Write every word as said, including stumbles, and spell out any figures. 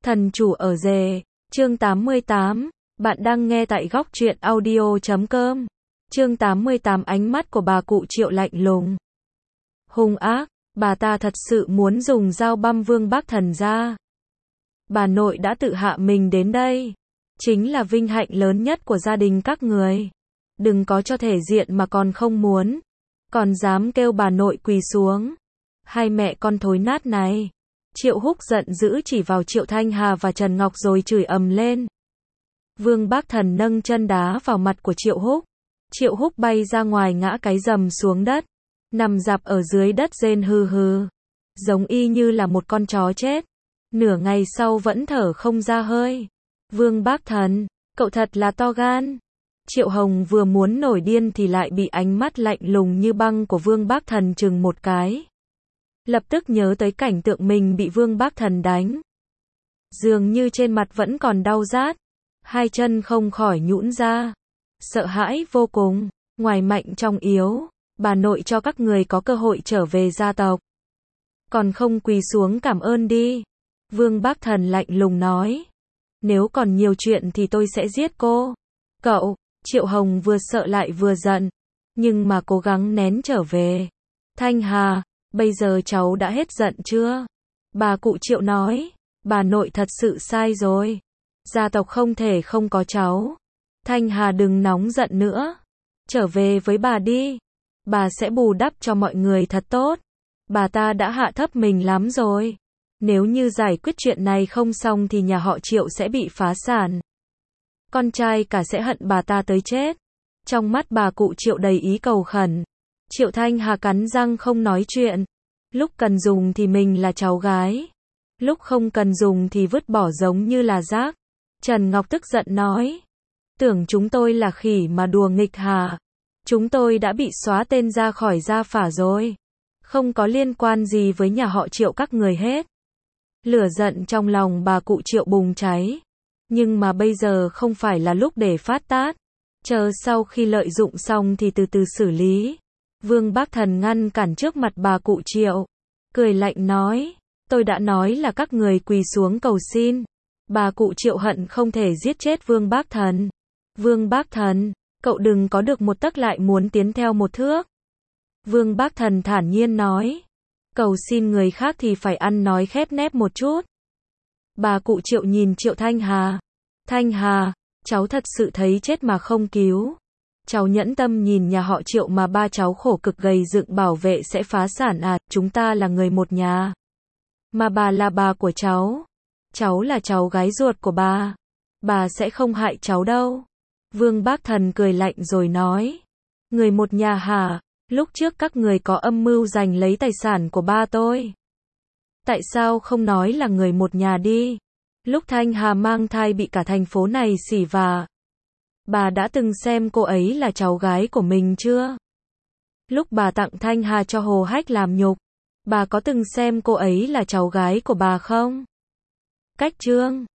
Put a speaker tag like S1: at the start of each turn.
S1: Thần chủ ở rể, chương tám mươi tám, bạn đang nghe tại góc truyện audio chấm com. Chương tám mươi tám ánh mắt của bà cụ Triệu lạnh lùng. Hung ác, bà ta thật sự muốn dùng dao băm Vương Bác Thần ra. Bà nội đã tự hạ mình đến đây. Chính là vinh hạnh lớn nhất của gia đình các người. Đừng có cho thể diện mà còn không muốn. Còn dám kêu bà nội quỳ xuống. Hai mẹ con thối nát này. Triệu Húc giận dữ chỉ vào Triệu Thanh Hà và Trần Ngọc rồi chửi ầm lên. Vương Bác Thần nâng chân đá vào mặt của Triệu Húc. Triệu Húc bay ra ngoài ngã cái rầm xuống đất. Nằm dạp ở dưới đất rên hừ hừ. Giống y như là một con chó chết. Nửa ngày sau vẫn thở không ra hơi. Vương Bác Thần, cậu thật là to gan. Triệu Hồng vừa muốn nổi điên thì lại bị ánh mắt lạnh lùng như băng của Vương Bác Thần chừng một cái. Lập tức nhớ tới cảnh tượng mình bị Vương Bác Thần đánh. Dường như trên mặt vẫn còn đau rát. Hai chân không khỏi nhũn ra. Sợ hãi vô cùng. Ngoài mạnh trong yếu. Bà nội cho các người có cơ hội trở về gia tộc. Còn không quỳ xuống cảm ơn đi. Vương Bác Thần lạnh lùng nói. Nếu còn nhiều chuyện thì tôi sẽ giết cô. Cậu, Triệu Hồng vừa sợ lại vừa giận. Nhưng mà cố gắng nén trở về. Thanh Hà, bây giờ cháu đã hết giận chưa? Bà cụ Triệu nói. Bà nội thật sự sai rồi. Gia tộc không thể không có cháu. Thanh Hà đừng nóng giận nữa. Trở về với bà đi. Bà sẽ bù đắp cho mọi người thật tốt. Bà ta đã hạ thấp mình lắm rồi. Nếu như giải quyết chuyện này không xong thì nhà họ Triệu sẽ bị phá sản. Con trai cả sẽ hận bà ta tới chết. Trong mắt bà cụ Triệu đầy ý cầu khẩn. Triệu Thanh Hà cắn răng không nói chuyện. Lúc cần dùng thì mình là cháu gái. Lúc không cần dùng thì vứt bỏ giống như là rác. Trần Ngọc tức giận nói. Tưởng chúng tôi là khỉ mà đùa nghịch hả? Chúng tôi đã bị xóa tên ra khỏi gia phả rồi. Không có liên quan gì với nhà họ Triệu các người hết. Lửa giận trong lòng bà cụ Triệu bùng cháy. Nhưng mà bây giờ không phải là lúc để phát tát. Chờ sau khi lợi dụng xong thì từ từ xử lý. Vương Bác Thần ngăn cản trước mặt bà cụ Triệu. Cười lạnh nói. Tôi đã nói là các người quỳ xuống cầu xin. Bà cụ Triệu hận không thể giết chết Vương Bác Thần. Vương Bác Thần, cậu đừng có được một tấc lại muốn tiến theo một thước. Vương Bác Thần thản nhiên nói. Cầu xin người khác thì phải ăn nói khép nép một chút. Bà cụ Triệu nhìn Triệu Thanh Hà. Thanh Hà, cháu thật sự thấy chết mà không cứu. Cháu nhẫn tâm nhìn nhà họ Triệu mà ba cháu khổ cực gầy dựng bảo vệ sẽ phá sản à, chúng ta là người một nhà. Mà bà là bà của cháu. Cháu là cháu gái ruột của bà. Bà sẽ không hại cháu đâu. Vương Bác Thần cười lạnh rồi nói. Người một nhà hả? Lúc trước các người có âm mưu giành lấy tài sản của ba tôi. Tại sao không nói là người một nhà đi? Lúc Thanh Hà mang thai bị cả thành phố này xỉ vả. Bà đã từng xem cô ấy là cháu gái của mình chưa? Lúc bà tặng Thanh Hà cho Hồ Hách làm nhục. Bà có từng xem cô ấy là cháu gái của bà không? Cách chương